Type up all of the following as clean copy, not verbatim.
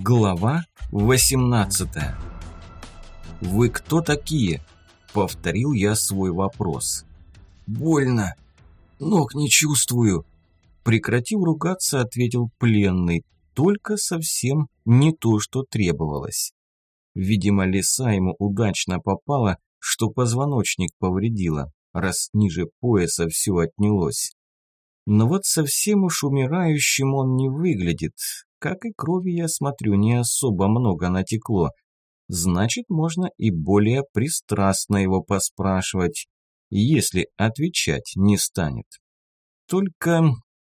Глава 18. «Вы кто такие?» – повторил я свой вопрос. «Больно. Ног не чувствую». Прекратив ругаться, ответил пленный. Только совсем не то, что требовалось. Видимо, лиса ему удачно попала, что позвоночник повредила, раз ниже пояса все отнялось. Но вот совсем уж умирающим он не выглядит. Как и крови, я смотрю, не особо много натекло. Значит, можно и более пристрастно его поспрашивать, если отвечать не станет. Только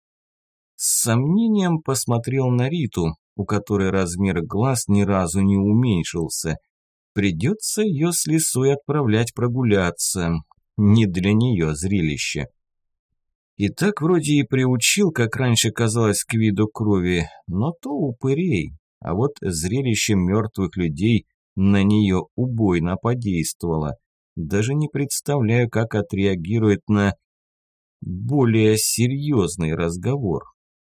с сомнением посмотрел на Риту, у которой размер глаз ни разу не уменьшился. Придется ее с лисой отправлять прогуляться. Не для нее зрелище. И так вроде и приучил, как раньше казалось, к виду крови, но то упырей, а вот зрелище мертвых людей на нее убойно подействовало. Даже не представляю, как отреагирует на более серьезный разговор.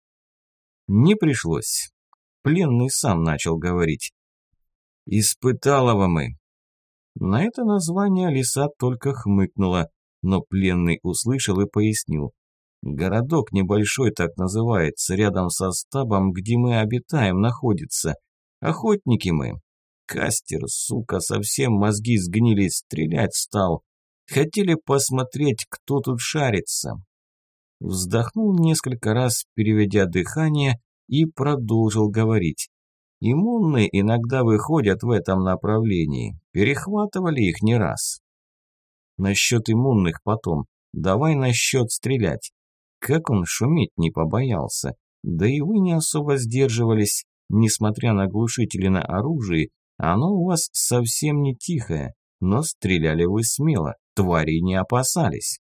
Не пришлось. Пленный сам начал говорить. «Испыталово мы». На это название лиса только хмыкнула, но пленный услышал и пояснил. Городок небольшой так называется, рядом со стабом, где мы обитаем, находится. Охотники мы. Кастер, сука, совсем мозги сгнили, стрелять стал. Хотели посмотреть, кто тут шарится. Вздохнул несколько раз, переведя дыхание, и продолжил говорить. Иммунные иногда выходят в этом направлении. Перехватывали их не раз. Насчет иммунных потом. Давай насчет стрелять. Как он шуметь не побоялся. Да и вы не особо сдерживались. Несмотря на глушители на оружии, оно у вас совсем не тихое. Но стреляли вы смело, тварей не опасались.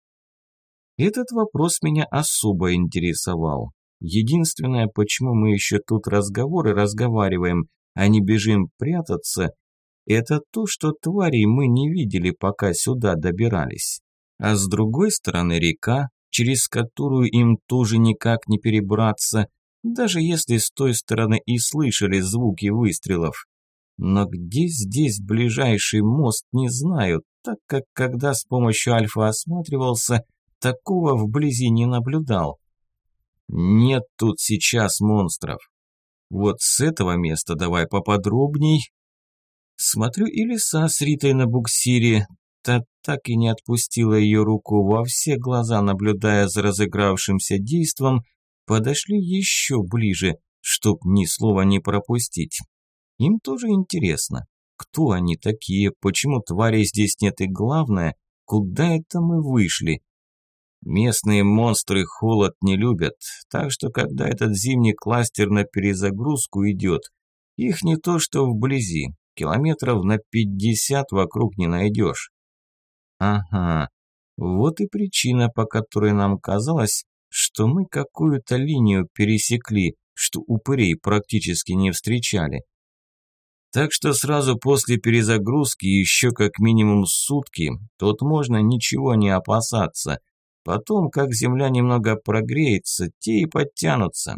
Этот вопрос меня особо интересовал. Единственное, почему мы еще тут разговариваем, а не бежим прятаться, это то, что тварей мы не видели, пока сюда добирались. А с другой стороны река, через которую им тоже никак не перебраться, даже если с той стороны и слышали звуки выстрелов. Но где здесь ближайший мост, не знаю, так как когда с помощью Альфа осматривался, такого вблизи не наблюдал. Нет тут сейчас монстров. Вот с этого места давай поподробней. Смотрю, и лиса с Ритой на буксире. Та так и не отпустила ее руку, во все глаза наблюдая за разыгравшимся действом, подошли еще ближе, чтоб ни слова не пропустить. Им тоже интересно, кто они такие, почему тварей здесь нет и главное, куда это мы вышли. Местные монстры холод не любят, так что когда этот зимний кластер на перезагрузку идет, их не то что вблизи, километров на 50 вокруг не найдешь. Ага, вот и причина, по которой нам казалось, что мы какую-то линию пересекли, что упырей практически не встречали. Так что сразу после перезагрузки, еще как минимум сутки, тут можно ничего не опасаться. Потом, как земля немного прогреется, те и подтянутся.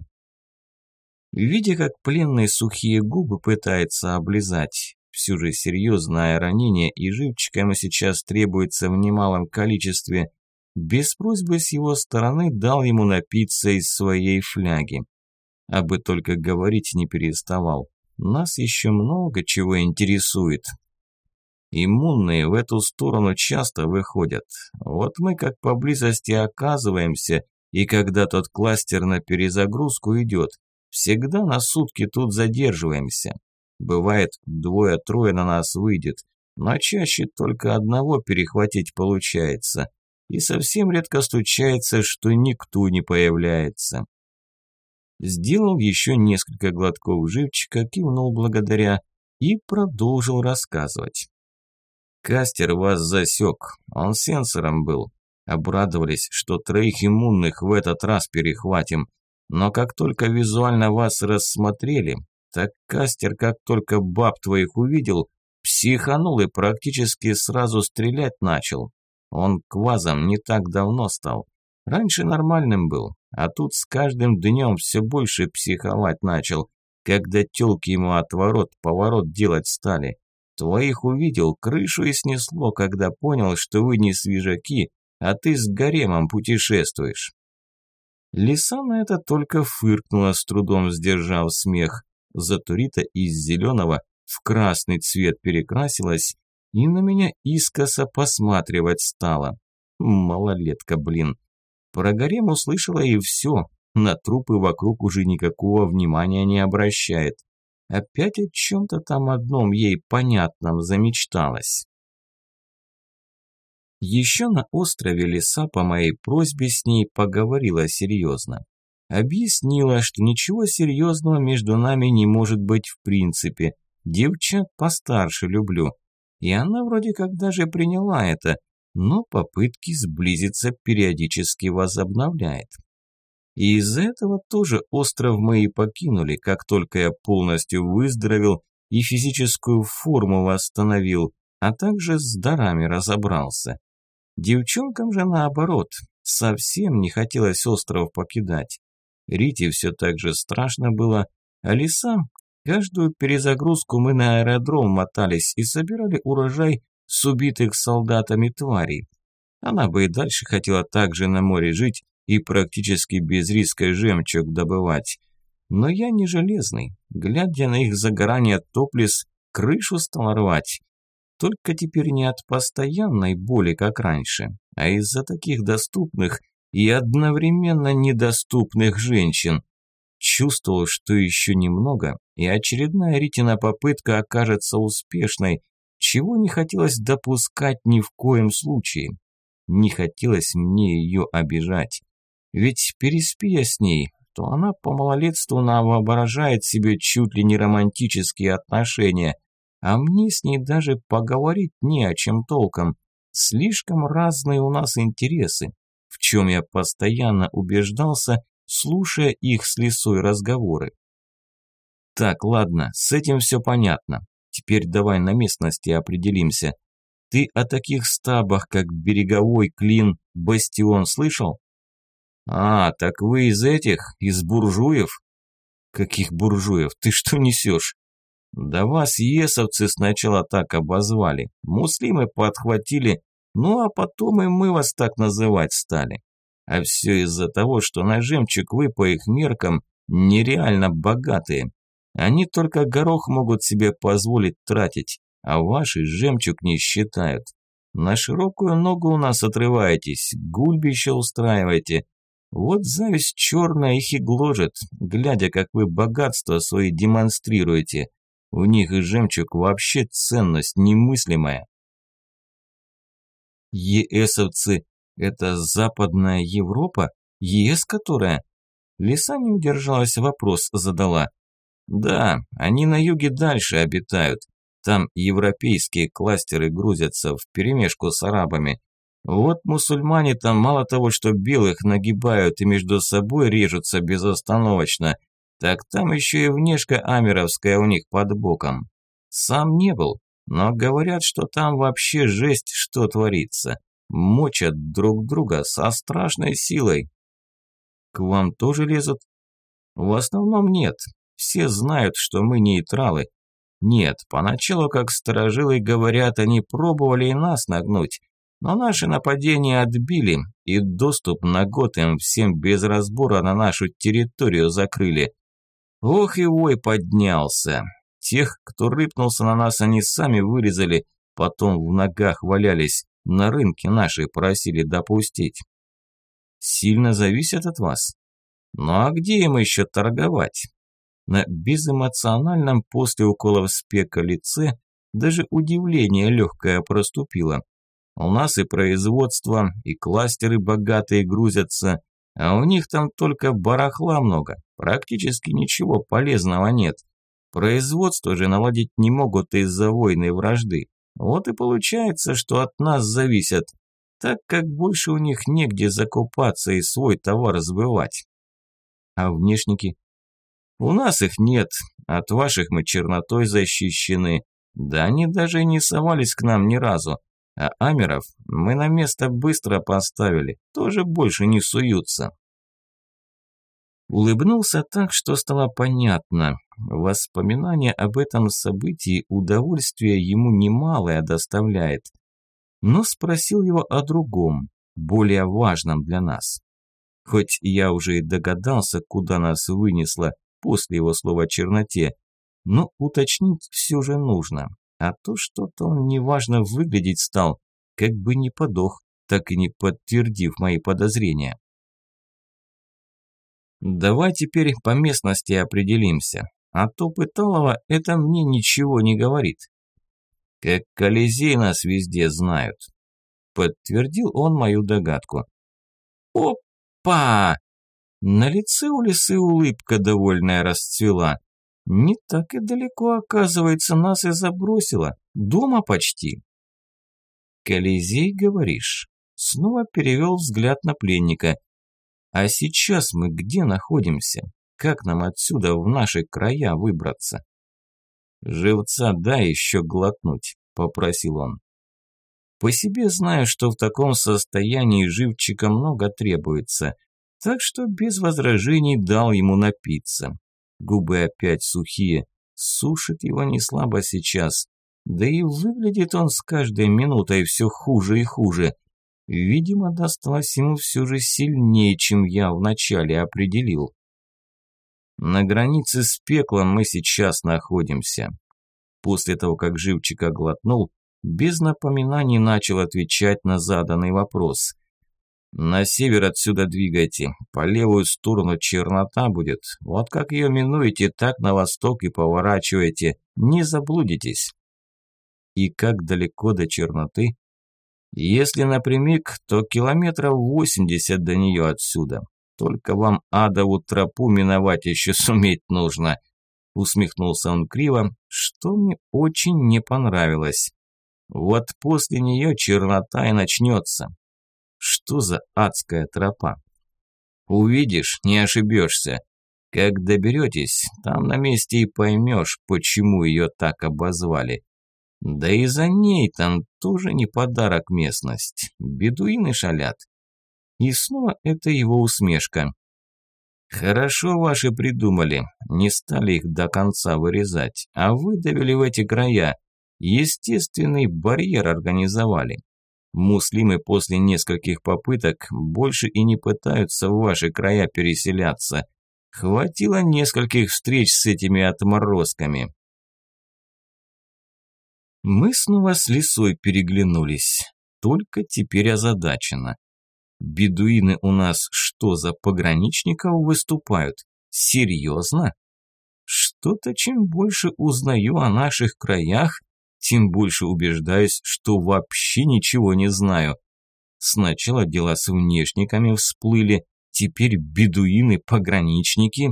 Видя, как пленный сухие губы пытается облизать, все же серьезное ранение и живчика ему сейчас требуется в немалом количестве, без просьбы с его стороны дал ему напиться из своей фляги. Абы только говорить не переставал. Нас еще много чего интересует. Иммунные в эту сторону часто выходят. Вот мы как поблизости оказываемся, и когда тот кластер на перезагрузку идет, всегда на сутки тут задерживаемся. Бывает, 2-3 на нас выйдет, но чаще только одного перехватить получается. И совсем редко случается, что никто не появляется. Сделал еще несколько глотков живчика, кивнул благодаря и продолжил рассказывать. Кастер вас засек, он сенсором был. Обрадовались, что 3 иммунных в этот раз перехватим. Но как только визуально вас рассмотрели, так Кастер, как только баб твоих увидел, психанул и практически сразу стрелять начал. Он квазом не так давно стал. Раньше нормальным был, а тут с каждым днем все больше психовать начал. когда тёлки ему отворот-поворот делать стали. Твоих увидел, крышу и снесло, когда понял, что вы не свежаки, а ты с гаремом путешествуешь». Лиса на это только фыркнула, с трудом сдержав смех. Зато Рита из зеленого в красный цвет перекрасилась и на меня искоса посматривать стала. Малолетка, блин. Про гарем услышала и все. На трупы вокруг уже никакого внимания не обращает. Опять о чем-то там одном ей понятном замечталась. Еще на острове Лиса по моей просьбе с ней поговорила серьезно. Объяснила, что ничего серьезного между нами не может быть в принципе. Девчат постарше люблю. И она вроде как даже приняла это, но попытки сблизиться периодически возобновляет. И из-за этого тоже остров мы и покинули, как только я полностью выздоровел и физическую форму восстановил, а также с дарами разобрался. Девчонкам же наоборот, совсем не хотелось остров покидать. Рите все так же страшно было, а Лиса, каждую перезагрузку мы на аэродром мотались и собирали урожай с убитых солдатами тварей. Она бы и дальше хотела также на море жить и практически без риска жемчуг добывать. Но я не железный, глядя на их загорание топлес, крышу стал рвать. Только теперь не от постоянной боли, как раньше, а из-за таких доступных и одновременно недоступных женщин. Чувствовал, что еще немного, и очередная Ритина попытка окажется успешной, чего не хотелось допускать ни в коем случае. Не хотелось мне ее обижать. Ведь переспи я с ней, то она по малолетству навоображает себе чуть ли не романтические отношения, а мне с ней даже поговорить не о чем толком. Слишком разные у нас интересы, в чем я постоянно убеждался, слушая их с Лисой разговоры. Так, ладно, с этим все понятно. Теперь давай на местности определимся. Ты о таких стабах, как Береговой, Клин, Бастион слышал? А, так вы из этих, из буржуев? Каких буржуев? Ты что несешь? Да вас есовцы сначала так обозвали, муслимы подхватили, ну а потом и мы вас так называть стали. А все из-за того, что на жемчуг вы по их меркам нереально богатые. Они только горох могут себе позволить тратить, а ваши жемчуг не считают. На широкую ногу у нас отрываетесь, гульбище устраиваете. Вот зависть черная их и гложет, глядя, как вы богатство свои демонстрируете. У них и жемчуг вообще ценность немыслимая. ЕСовцы – это Западная Европа? ЕС которая? Лиса не удержалась, вопрос задала. Да, они на юге дальше обитают. Там европейские кластеры грузятся вперемешку с арабами. Вот мусульмане там мало того, что белых нагибают и между собой режутся безостановочно, так там еще и внешка амировская у них под боком. Сам не был, но говорят, что там вообще жесть, что творится. Мочат друг друга со страшной силой. К вам тоже лезут? В основном нет. Все знают, что мы нейтралы. Нет, поначалу, как старожилы говорят, они пробовали и нас нагнуть. Но наши нападения отбили, и доступ на год им всем без разбора на нашу территорию закрыли. Ох и вой поднялся. Тех, кто рыпнулся на нас, они сами вырезали, потом в ногах валялись, на рынке наши просили допустить. Сильно зависят от вас? Ну а где им еще торговать? На безэмоциональном после уколов спека лице даже удивление легкое проступило. У нас и производство, и кластеры богатые грузятся, а у них там только барахла много, практически ничего полезного нет. Производство же наладить не могут из-за войны и вражды. Вот и получается, что от нас зависят, так как больше у них негде закупаться и свой товар сбывать. А внешники? У нас их нет, от ваших мы чернотой защищены. Да они даже не совались к нам ни разу. А амеров мы на место быстро поставили, тоже больше не суются. Улыбнулся так, что стало понятно. Воспоминание об этом событии удовольствие ему немалое доставляет. Но спросил его о другом, более важном для нас. Хоть я уже и догадался, куда нас вынесло после его слова о черноте, но уточнить все же нужно. А то что-то он неважно выглядеть стал, как бы не подох, так и не подтвердив мои подозрения. Давай теперь по местности определимся, а то Пыталово это мне ничего не говорит. Как Колизей нас везде знают. Подтвердил он мою догадку. Опа! На лице у лисы улыбка довольная расцвела. Не так и далеко, оказывается, нас и забросило. Дома почти. Колизей, говоришь? Снова перевел взгляд на пленника. А сейчас мы где находимся? Как нам отсюда в наши края выбраться? Живца дай еще глотнуть, попросил он. По себе знаю, что в таком состоянии живчика много требуется, так что без возражений дал ему напиться. Губы опять сухие, сушит его не слабо сейчас, да и выглядит он с каждой минутой все хуже и хуже. Видимо, досталось ему все же сильнее, чем я вначале определил. На границе с пеклом мы сейчас находимся. После того, как живчика глотнул, без напоминаний начал отвечать на заданный вопрос. На север отсюда двигайте, по левую сторону чернота будет. Вот как ее минуете, так на восток и поворачивайте, не заблудитесь. И как далеко до черноты? Если напрямик, то километров 80 до нее отсюда. Только вам адову тропу миновать еще суметь нужно. Усмехнулся он криво, что мне очень не понравилось. Вот после нее чернота и начнется. Что за адская тропа? Увидишь, не ошибешься. Как доберетесь, там на месте и поймешь, почему ее так обозвали. Да и за ней там тоже не подарок местность. Бедуины шалят. И снова это его усмешка. Хорошо ваши придумали, не стали их до конца вырезать, а выдавили в эти края. Естественный барьер организовали. Муслимы после нескольких попыток больше и не пытаются в ваши края переселяться. Хватило нескольких встреч с этими отморозками. Мы снова с лисой переглянулись, только теперь озадаченно. Бедуины у нас что, за пограничников выступают? Серьезно? Что-то чем больше узнаю о наших краях, тем больше убеждаюсь, что вообще ничего не знаю. Сначала дела с внешниками всплыли, теперь бедуины-пограничники.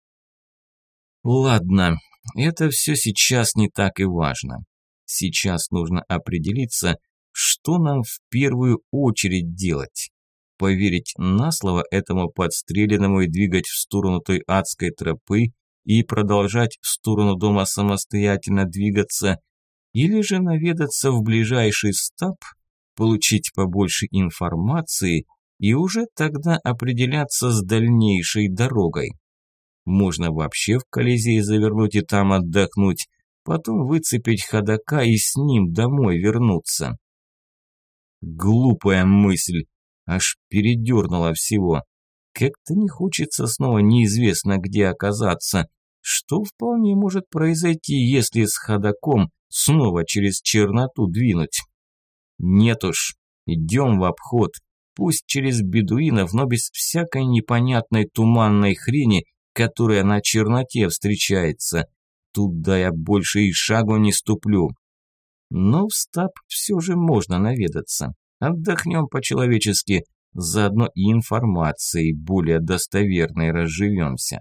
Ладно, это все сейчас не так и важно. Сейчас нужно определиться, что нам в первую очередь делать. Поверить на слово этому подстреленному и двигать в сторону той адской тропы и продолжать в сторону дома самостоятельно двигаться, или же наведаться в ближайший стаб, получить побольше информации и уже тогда определяться с дальнейшей дорогой. Можно вообще в Колизей завернуть и там отдохнуть, потом выцепить ходока и с ним домой вернуться. Глупая мысль, аж передернула всего. Как-то не хочется снова неизвестно где оказаться, что вполне может произойти, если с ходоком снова через черноту двинуть. Нет уж, идем в обход, пусть через бедуинов, но без всякой непонятной туманной хрени, которая на черноте встречается. Туда я больше и шагу не ступлю. Но в стаб все же можно наведаться. Отдохнем по-человечески, заодно и информацией более достоверной разживемся.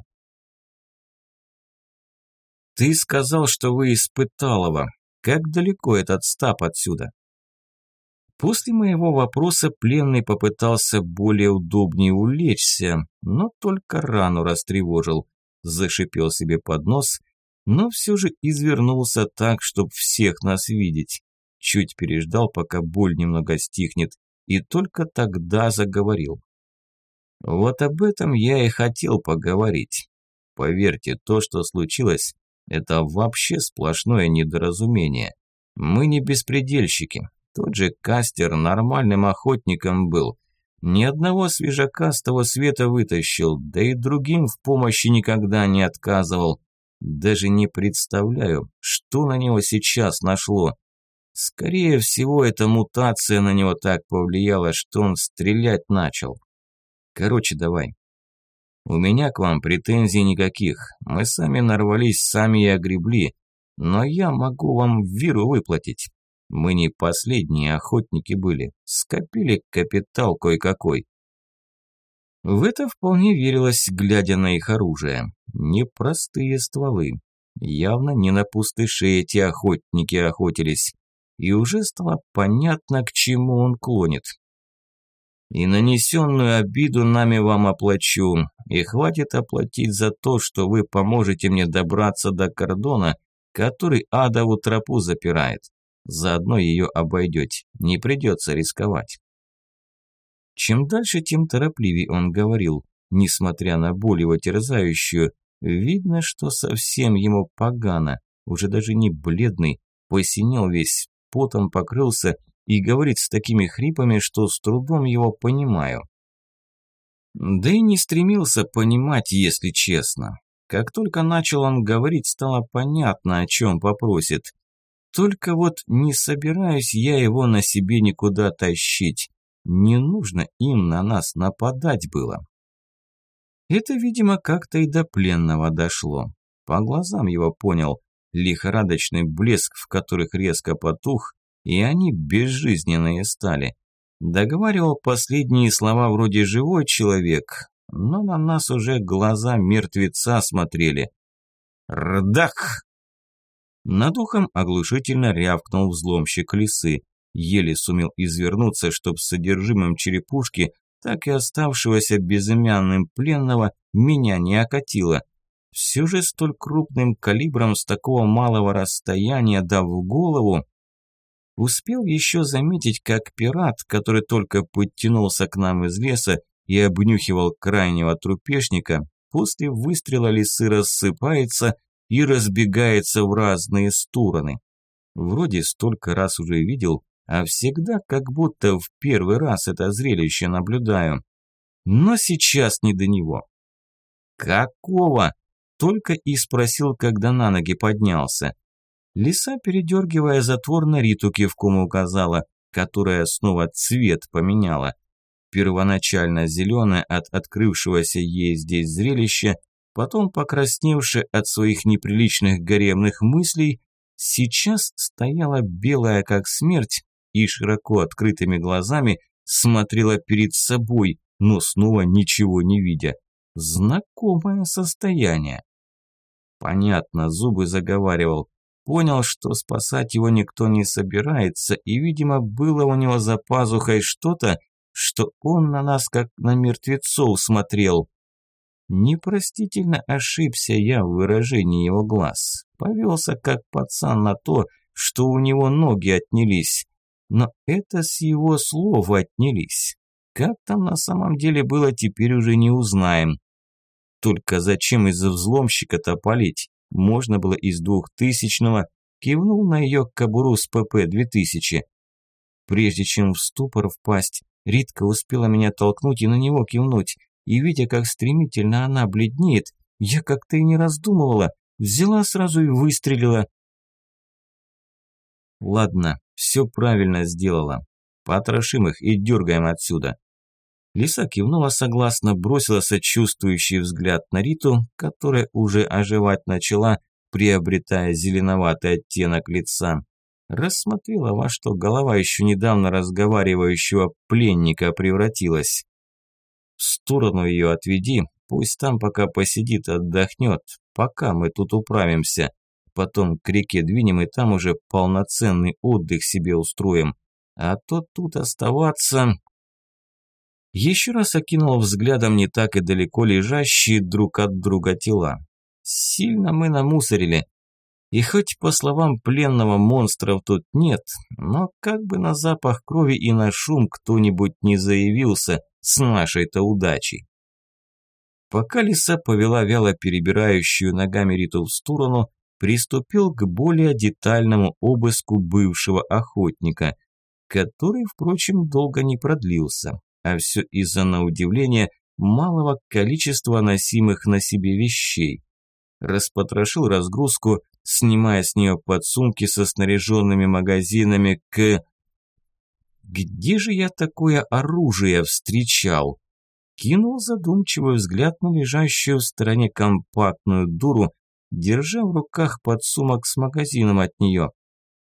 Ты сказал, что вы из Пыталово. Как далеко этот стаб отсюда? После моего вопроса пленный попытался более удобнее улечься, но только рану растревожил. Зашипел себе под нос, но все же извернулся так, чтобы всех нас видеть. Чуть переждал, пока боль немного стихнет, и только тогда заговорил. Вот об этом я и хотел поговорить. Поверьте, то, что случилось, это вообще сплошное недоразумение. Мы не беспредельщики. Тот же Кастер нормальным охотником был. Ни одного свежака с того света вытащил, да и другим в помощи никогда не отказывал. Даже не представляю, что на него сейчас нашло. Скорее всего, эта мутация на него так повлияла, что он стрелять начал. Короче, давай. У меня к вам претензий никаких. Мы сами нарвались, сами и огребли. Но я могу вам виру выплатить. Мы не последние охотники были. Скопили капитал кое-какой. В это вполне верилось, глядя на их оружие. Непростые стволы. Явно не на пустыши эти охотники охотились. И уже стало понятно, к чему он клонит. И нанесенную обиду нами вам оплачу. И хватит оплатить за то, что вы поможете мне добраться до кордона, который адову тропу запирает. Заодно ее обойдете. Не придется рисковать. Чем дальше, тем торопливее он говорил. Несмотря на боль его терзающую, видно, что совсем ему погано. Уже даже не бледный, посинел весь, потом покрылся и говорит с такими хрипами, что с трудом его понимаю. Да и не стремился понимать, если честно. Как только начал он говорить, стало понятно, о чем попросит. Только вот не собираюсь я его на себе никуда тащить. Не нужно им на нас нападать было. Это, видимо, как-то и до пленного дошло. По глазам его понял. Лихорадочный блеск, в которых резко потух, и они безжизненные стали. Договаривал последние слова вроде «живой человек», но на нас уже глаза мертвеца смотрели. «Рдах!» Над ухом оглушительно рявкнул взломщик лисы. Еле сумел извернуться, чтоб с содержимым черепушки, так и оставшегося безымянным пленного, меня не окатило. Все же столь крупным калибром с такого малого расстояния, да в голову. Успел еще заметить, как пират, который только подтянулся к нам из леса и обнюхивал крайнего трупешника, после выстрела лисы рассыпается и разбегается в разные стороны. Вроде столько раз уже видел, а всегда как будто в первый раз это зрелище наблюдаю. Но сейчас не до него. «Какого?» – только и спросил, когда на ноги поднялся. Лиса, передергивая затвор, на Риту кивком указала, которая снова цвет поменяла. Первоначально зеленое от открывшегося ей здесь зрелища, потом покрасневшая от своих неприличных гаремных мыслей, сейчас стояла белая как смерть и широко открытыми глазами смотрела перед собой, но снова ничего не видя. Знакомое состояние. Понятно, зубы заговаривал. Понял, что спасать его никто не собирается, и, видимо, было у него за пазухой что-то, что он на нас как на мертвецов смотрел. Непростительно ошибся я в выражении его глаз. Повелся как пацан на то, что у него ноги отнялись. Но это с его слов отнялись. Как там на самом деле было, теперь уже не узнаем. Только зачем из-за взломщика-то палить? Можно было из 2000-го, кивнул на ее кобуру с ПП-2000. Прежде чем в ступор впасть, Ритка успела меня толкнуть и на него кивнуть. И видя, как стремительно она бледнеет, я как-то и не раздумывала, взяла сразу и выстрелила. Ладно, все правильно сделала. Потрошим их и дергаем отсюда. Лиса кивнула согласно, бросила сочувствующий взгляд на Риту, которая уже оживать начала, приобретая зеленоватый оттенок лица. Рассмотрела, во что голова еще недавно разговаривающего пленника превратилась. В сторону ее отведи, пусть там пока посидит, отдохнет, пока мы тут управимся. Потом к реке двинем и там уже полноценный отдых себе устроим. А то тут оставаться... Еще раз окинул взглядом не так и далеко лежащие друг от друга тела. Сильно мы намусорили. И хоть, по словам пленного, монстров тут нет, но как бы на запах крови и на шум кто-нибудь не заявился с нашей-то удачей. Пока лиса повела вяло перебирающую ногами Риту в сторону, приступил к более детальному обыску бывшего охотника, который, впрочем, долго не продлился, а все из-за, на удивление, малого количества носимых на себе вещей. Распотрошил разгрузку, снимая с нее подсумки со снаряженными магазинами к... Где же я такое оружие встречал? Кинул задумчивый взгляд на лежащую в стороне компактную дуру, держа в руках подсумок с магазином от нее.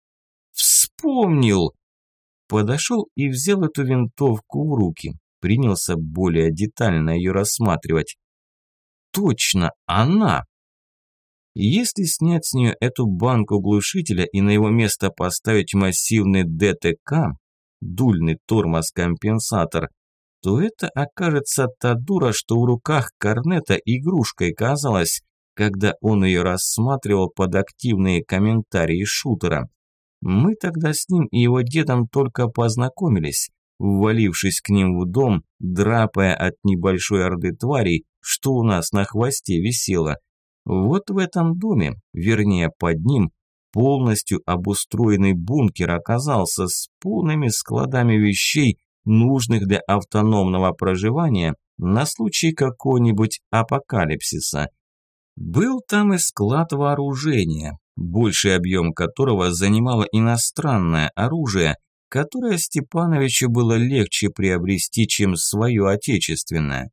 Вспомнил! Подошел и взял эту винтовку в руки. Принялся более детально ее рассматривать. Точно, она! Если снять с нее эту банку глушителя и на его место поставить массивный ДТК, дульный тормоз-компенсатор, то это окажется та дура, что в руках Корнета игрушкой казалась, когда он ее рассматривал под активные комментарии шутера. Мы тогда с ним и его дедом только познакомились, ввалившись к ним в дом, драпая от небольшой орды тварей, что у нас на хвосте висело. Вот в этом доме, вернее под ним, полностью обустроенный бункер оказался с полными складами вещей, нужных для автономного проживания на случай какого-нибудь апокалипсиса. Был там и склад вооружения, больший объем которого занимало иностранное оружие, которое Степановичу было легче приобрести, чем свое отечественное.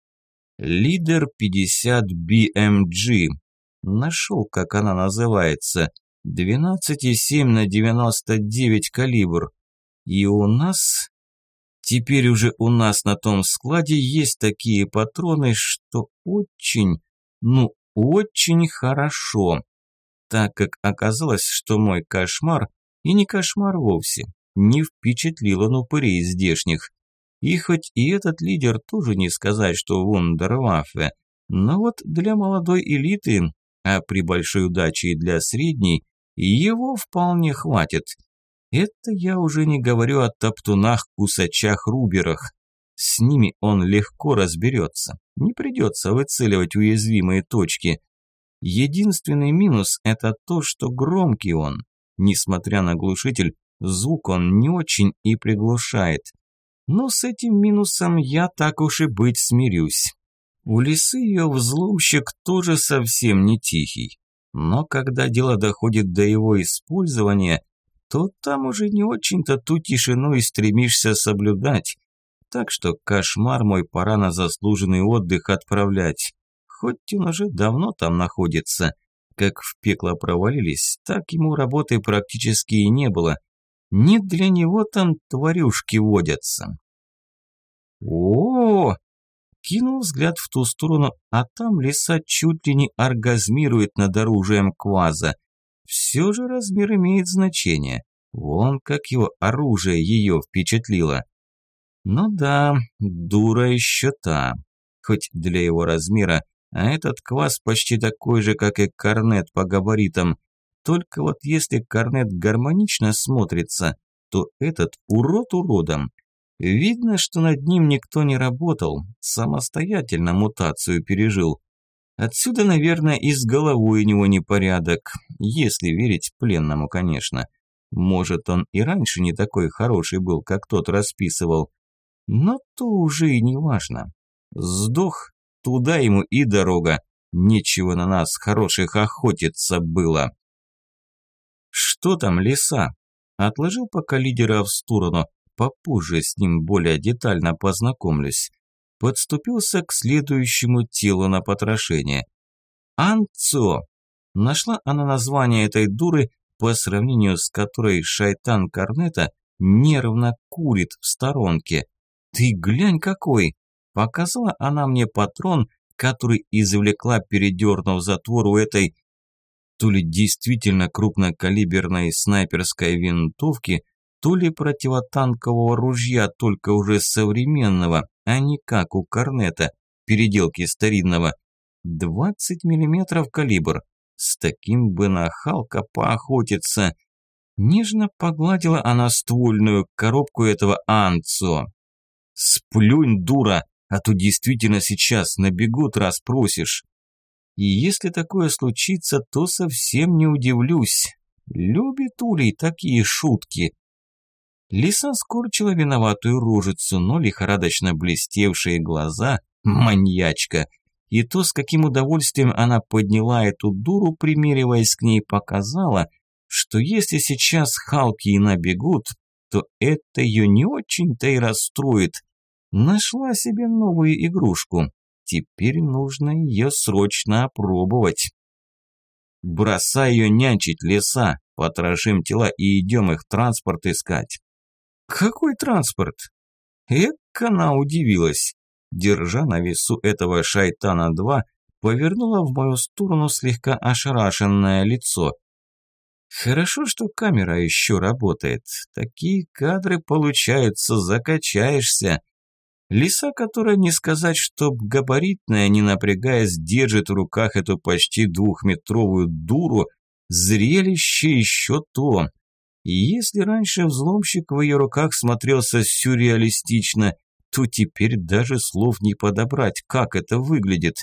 Лидер 50 BMG. Нашел, как она называется. 12,7 на 99 калибр. И у нас... Теперь уже у нас на том складе есть такие патроны, что очень, очень хорошо. Так как оказалось, что мой кошмар, и не кошмар вовсе, не впечатлил он упырей здешних. И хоть и этот лидер тоже не сказать, что вундерваффе, но вот для молодой элиты, а при большой удаче и для средней, его вполне хватит. Это я уже не говорю о топтунах, кусачах, руберах. С ними он легко разберется, не придется выцеливать уязвимые точки. Единственный минус – это то, что громкий он. Несмотря на глушитель, звук он не очень и приглушает. Но с этим минусом я так уж и быть смирюсь. У лисы ее взломщик тоже совсем не тихий. Но когда дело доходит до его использования, то там уже не очень-то ту тишину и стремишься соблюдать. Так что кошмар мой пора на заслуженный отдых отправлять. Хоть он уже давно там находится. Как в пекло провалились, так ему работы практически и не было. Не для него там тварюшки водятся. О, кинул взгляд в ту сторону, а там лиса чуть ли не оргазмирует над оружием кваза. Все же размер имеет значение. Вон как его оружие ее впечатлило. Ну да, дура еще та. Хоть для его размера, а этот квас почти такой же, как и корнет по габаритам. Только вот если корнет гармонично смотрится, то этот урод уродом. Видно, что над ним никто не работал, самостоятельно мутацию пережил. Отсюда, наверное, и с головой у него непорядок, если верить пленному, конечно. Может, он и раньше не такой хороший был, как тот расписывал. Но то уже и не важно. Сдох, туда ему и дорога. Нечего на нас хороших охотиться было. Что там, лиса? Отложил пока лидера в сторону, попозже с ним более детально познакомлюсь. Подступился к следующему телу на потрошение. Анцо. Нашла она название этой дуры, по сравнению с которой шайтан Корнета нервно курит в сторонке. Ты глянь какой! Показала она мне патрон, который извлекла, передернув затвор у этой то ли действительно крупнокалиберной снайперской винтовки, то ли противотанкового ружья, только уже современного, а не как у Корнета, переделки старинного. 20 миллиметров калибр. С таким бы нахалка поохотиться. Нежно погладила она ствольную коробку этого Анцо. «Сплюнь, дура! а то действительно сейчас набегут, расспросишь. И если такое случится, то совсем не удивлюсь. Любит Улей такие шутки. Лиса скорчила виноватую рожицу, но лихорадочно блестевшие глаза – маньячка. И то, с каким удовольствием она подняла эту дуру, примериваясь к ней, показала, что если сейчас Халки и набегут, то это ее не очень-то и расстроит. Нашла себе новую игрушку. Теперь нужно ее срочно опробовать. «Бросай ее нянчить, Лиса, потрошим тела и идем их транспорт искать». «Какой транспорт?» Эк, она удивилась. Держа на весу этого шайтана-2, повернула в мою сторону слегка ошарашенное лицо. Хорошо, что камера еще работает. Такие кадры получаются, закачаешься. Лиса, которая, не сказать, чтоб габаритная, не напрягаясь, держит в руках эту почти 2-метровую дуру, зрелище еще то. И если раньше взломщик в ее руках смотрелся сюрреалистично, то теперь даже слов не подобрать, как это выглядит.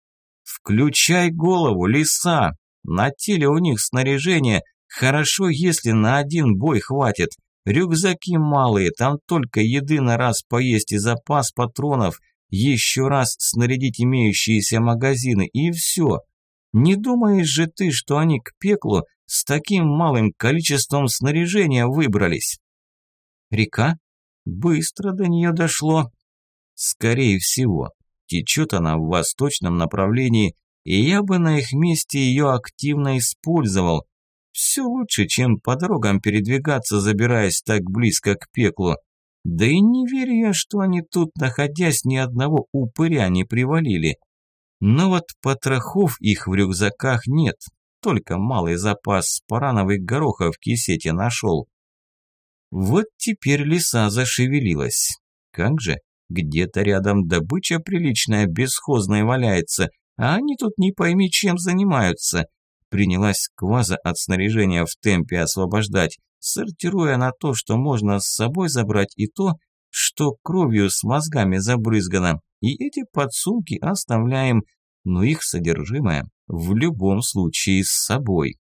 «Включай голову, Лиса! На теле у них снаряжение, хорошо, если на один бой хватит. Рюкзаки малые, там только еды на раз поесть и запас патронов, еще раз снарядить имеющиеся магазины, и все. Не думаешь же ты, что они к пеклу с таким малым количеством снаряжения выбрались?» «Река? Быстро до нее дошло». «Скорее всего. Течет она в восточном направлении, и я бы на их месте ее активно использовал. Все лучше, чем по дорогам передвигаться, забираясь так близко к пеклу. Да и не верю я, что они тут, находясь, ни одного упыря не привалили. Но вот потрохов их в рюкзаках нет, только малый запас спарановых горохов в кисете нашел». Вот теперь лиса зашевелилась. Как же, где-то рядом добыча приличная, бесхозная валяется, а они тут не пойми чем занимаются. Принялась кваза от снаряжения в темпе освобождать, сортируя на то, что можно с собой забрать, и то, что кровью с мозгами забрызгано. И эти подсумки оставляем, но их содержимое в любом случае с собой.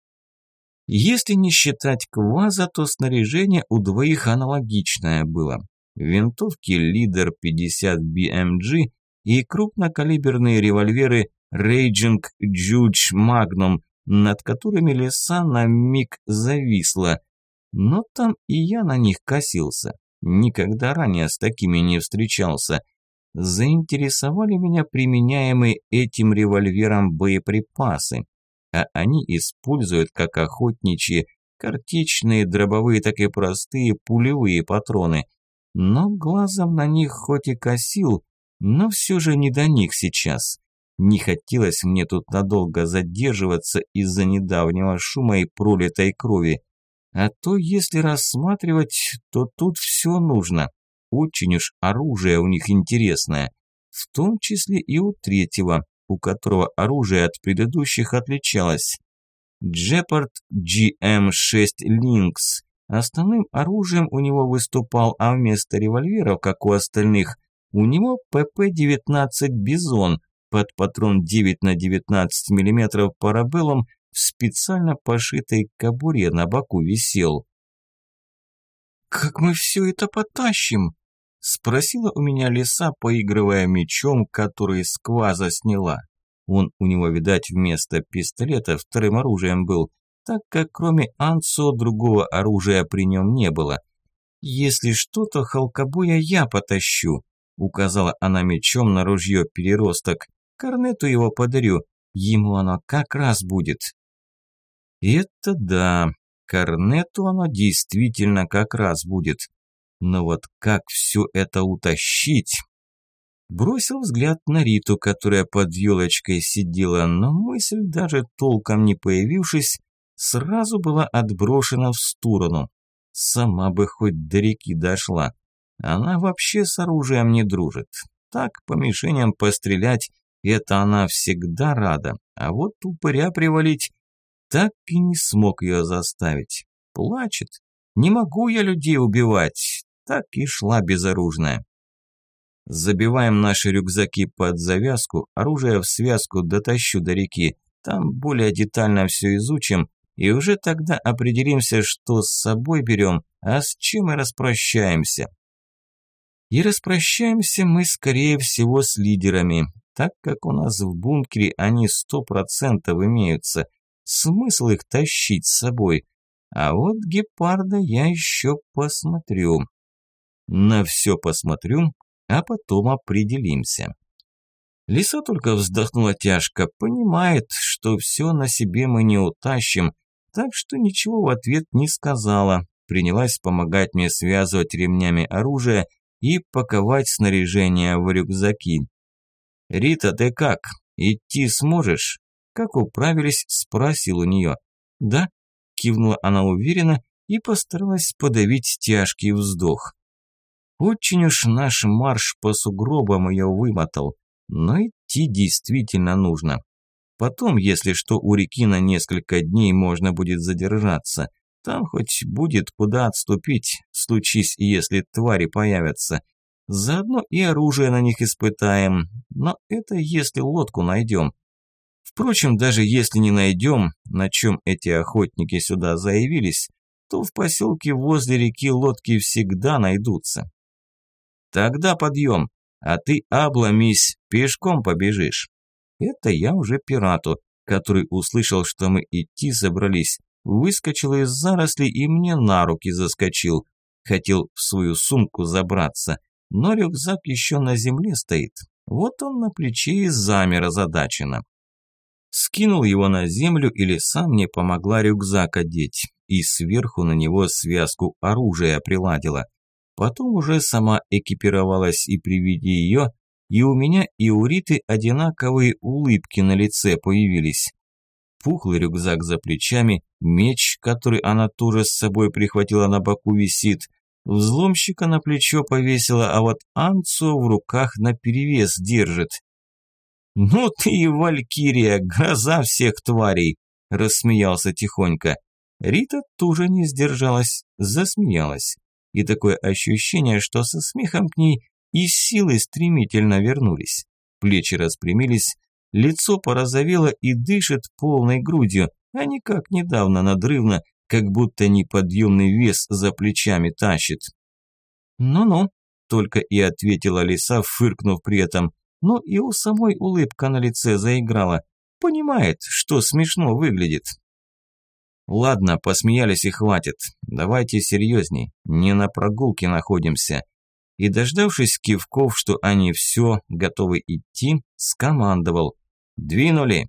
Если не считать кваза, то снаряжение у двоих аналогичное было. Винтовки Leader 50 BMG и крупнокалиберные револьверы Raging Judge Magnum, над которыми лиса на миг зависла. Но там и я на них косился. Никогда ранее с такими не встречался. Заинтересовали меня применяемые этим револьвером боеприпасы. А они используют как охотничьи, картечные, дробовые, так и простые пулевые патроны. Но глазом на них хоть и косил, но все же не до них сейчас. Не хотелось мне тут надолго задерживаться из-за недавнего шума и пролитой крови. А то, если рассматривать, то тут все нужно. Очень уж оружие у них интересное. В том числе и у третьего, у которого оружие от предыдущих отличалось. Jeopard GM6 Lynx. Основным оружием у него выступал, а вместо револьверов, как у остальных, у него ПП-19 Бизон под патрон 9 на 19 мм парабеллум в специально пошитой кобуре на боку висел. «Как мы все это потащим?» – спросила у меня лиса, поигрывая мечом, который с кваза сняла. Он у него, видать, вместо пистолета вторым оружием был, так как кроме Анцо другого оружия при нем не было. «Если что, то Халкобоя я потащу», – указала она мечом на ружье переросток. «Корнету его подарю, ему оно как раз будет». Это да, Корнету оно действительно как раз будет. Но вот как все это утащить? Бросил взгляд на Риту, которая под елочкой сидела, но мысль, даже толком не появившись, сразу была отброшена в сторону. Сама бы хоть до реки дошла. Она вообще с оружием не дружит. Так, по мишеням пострелять, это она всегда рада. А вот упыря привалить, так и не смог ее заставить. Плачет. Не могу я людей убивать. Так и шла безоружная. Забиваем наши рюкзаки под завязку, оружие в связку дотащу до реки. Там более детально все изучим, и уже тогда определимся, что с собой берем, а с чем и распрощаемся. И распрощаемся мы, скорее всего, с лидерами, так как у нас в бункере они 100% имеются. Смысл их тащить с собой. А вот гепарда я еще посмотрю. На все посмотрю, а потом определимся. Лиса только вздохнула тяжко, понимает, что все на себе мы не утащим, так что ничего в ответ не сказала. Принялась помогать мне связывать ремнями оружие и паковать снаряжение в рюкзаки. «Рита, ты как? Идти сможешь?» Как управились, спросил у нее. «Да», кивнула она уверенно и постаралась подавить тяжкий вздох. Очень уж наш марш по сугробам ее вымотал, но идти действительно нужно. Потом, если что, у реки на несколько дней можно будет задержаться. Там хоть будет куда отступить, случись, если твари появятся. Заодно и оружие на них испытаем, но это если лодку найдем. Впрочем, даже если не найдем, на чем эти охотники сюда заявились, то в поселке возле реки лодки всегда найдутся. Тогда подъем, а ты обломись, пешком побежишь. Это я уже пирату, который услышал, что мы идти собрались, выскочил из зарослей и мне на руки заскочил. Хотел в свою сумку забраться, но рюкзак еще на земле стоит. Вот он на плече и замер озадаченно. Скинул его на землю, и Лиса мне помогла рюкзак одеть, и сверху на него связку оружия приладила. Потом уже сама экипировалась, и при виде ее, и у меня, и у Риты одинаковые улыбки на лице появились. Пухлый рюкзак за плечами, меч, который она тоже с собой прихватила, на боку висит, взломщика на плечо повесила, а вот Анцу в руках наперевес держит. «Ну ты и валькирия, гроза всех тварей!» – рассмеялся тихонько. Рита тоже не сдержалась, засмеялась. И такое ощущение, что со смехом к ней и силы стремительно вернулись. Плечи распрямились, лицо порозовело и дышит полной грудью, а не как недавно надрывно, как будто неподъемный вес за плечами тащит. «Ну-ну», – только и ответила Лиса, фыркнув при этом. Но и у самой улыбка на лице заиграла. Понимает, что смешно выглядит. Ладно, посмеялись и хватит. Давайте серьезней. Не на прогулке находимся. И, дождавшись кивков, что они все готовы идти, скомандовал. Двинули.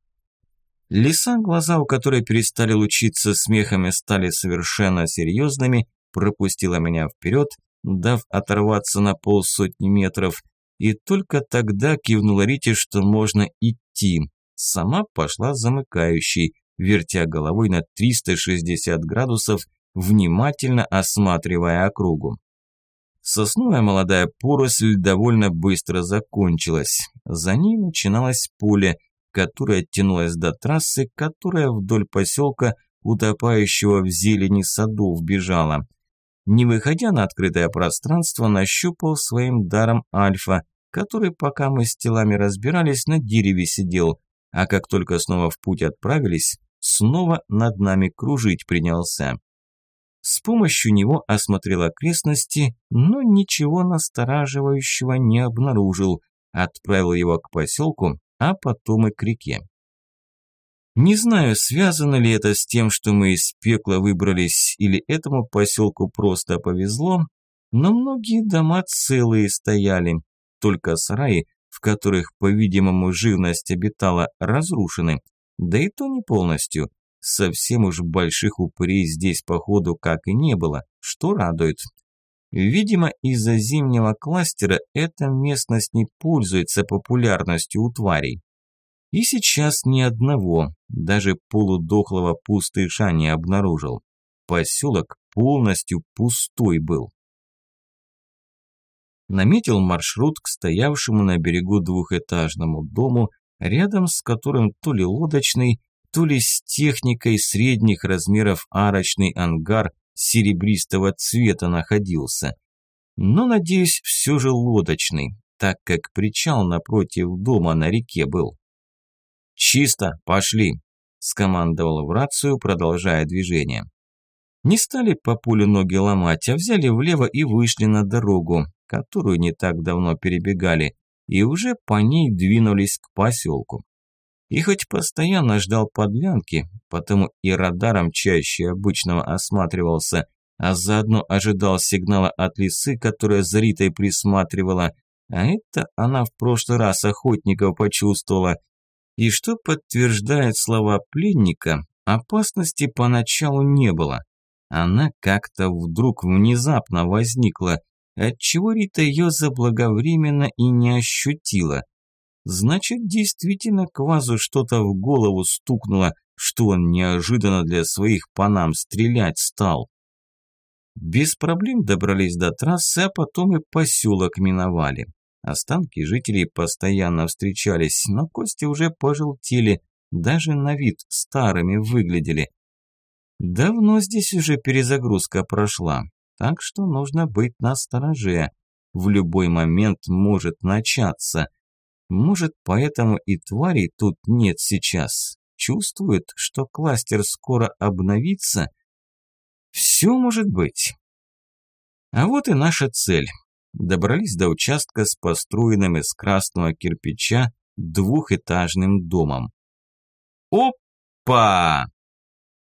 Лиса, глаза у которой перестали лучиться смехом и стали совершенно серьезными, пропустила меня вперед, дав оторваться на 50 метров, и только тогда кивнула Рите, что можно идти. Сама пошла замыкающей, вертя головой на 360 градусов, внимательно осматривая округу. Сосновая молодая поросль довольно быстро закончилась. За ней начиналось поле, которое тянулось до трассы, которая вдоль поселка, утопающего в зелени садов, бежала. Не выходя на открытое пространство, нащупал своим даром Альфа, который, пока мы с телами разбирались, на дереве сидел, а как только снова в путь отправились, снова над нами кружить принялся. С помощью него осмотрел окрестности, но ничего настораживающего не обнаружил, отправил его к поселку, а потом и к реке. Не знаю, связано ли это с тем, что мы из пекла выбрались, или этому поселку просто повезло, но многие дома целые стояли, только сараи, в которых, по-видимому, живность обитала, разрушены, да и то не полностью. Совсем уж больших упырей здесь, походу, как и не было, что радует. Видимо, из-за зимнего кластера эта местность не пользуется популярностью у тварей. И сейчас ни одного, даже полудохлого пустыша не обнаружил. Поселок полностью пустой был. Наметил маршрут к стоявшему на берегу двухэтажному дому, рядом с которым то ли лодочный, то ли с техникой средних размеров арочный ангар серебристого цвета находился. Но, надеюсь, все же лодочный, так как причал напротив дома на реке был. «Чисто, пошли», – скомандовал в рацию, продолжая движение. Не стали по полю ноги ломать, а взяли влево и вышли на дорогу, которую не так давно перебегали, и уже по ней двинулись к поселку. И хоть постоянно ждал подлянки, потому и радаром чаще обычного осматривался, а заодно ожидал сигнала от лисы, которая за Ритой присматривала, а это она в прошлый раз охотников почувствовала. И что подтверждает слова пленника, опасности поначалу не было. Она как-то вдруг внезапно возникла, отчего Рита ее заблаговременно и не ощутила. Значит, действительно Квазу что-то в голову стукнуло, что он неожиданно для своих по нам стрелять стал. Без проблем добрались до трассы, а потом и поселок миновали. Останки жителей постоянно встречались, но кости уже пожелтели, даже на вид старыми выглядели. Давно здесь уже перезагрузка прошла, так что нужно быть настороже. В любой момент может начаться. Может, поэтому и тварей тут нет сейчас. Чувствует, что кластер скоро обновится. Все может быть. А вот и наша цель. Добрались до участка с построенным из красного кирпича двухэтажным домом. Опа!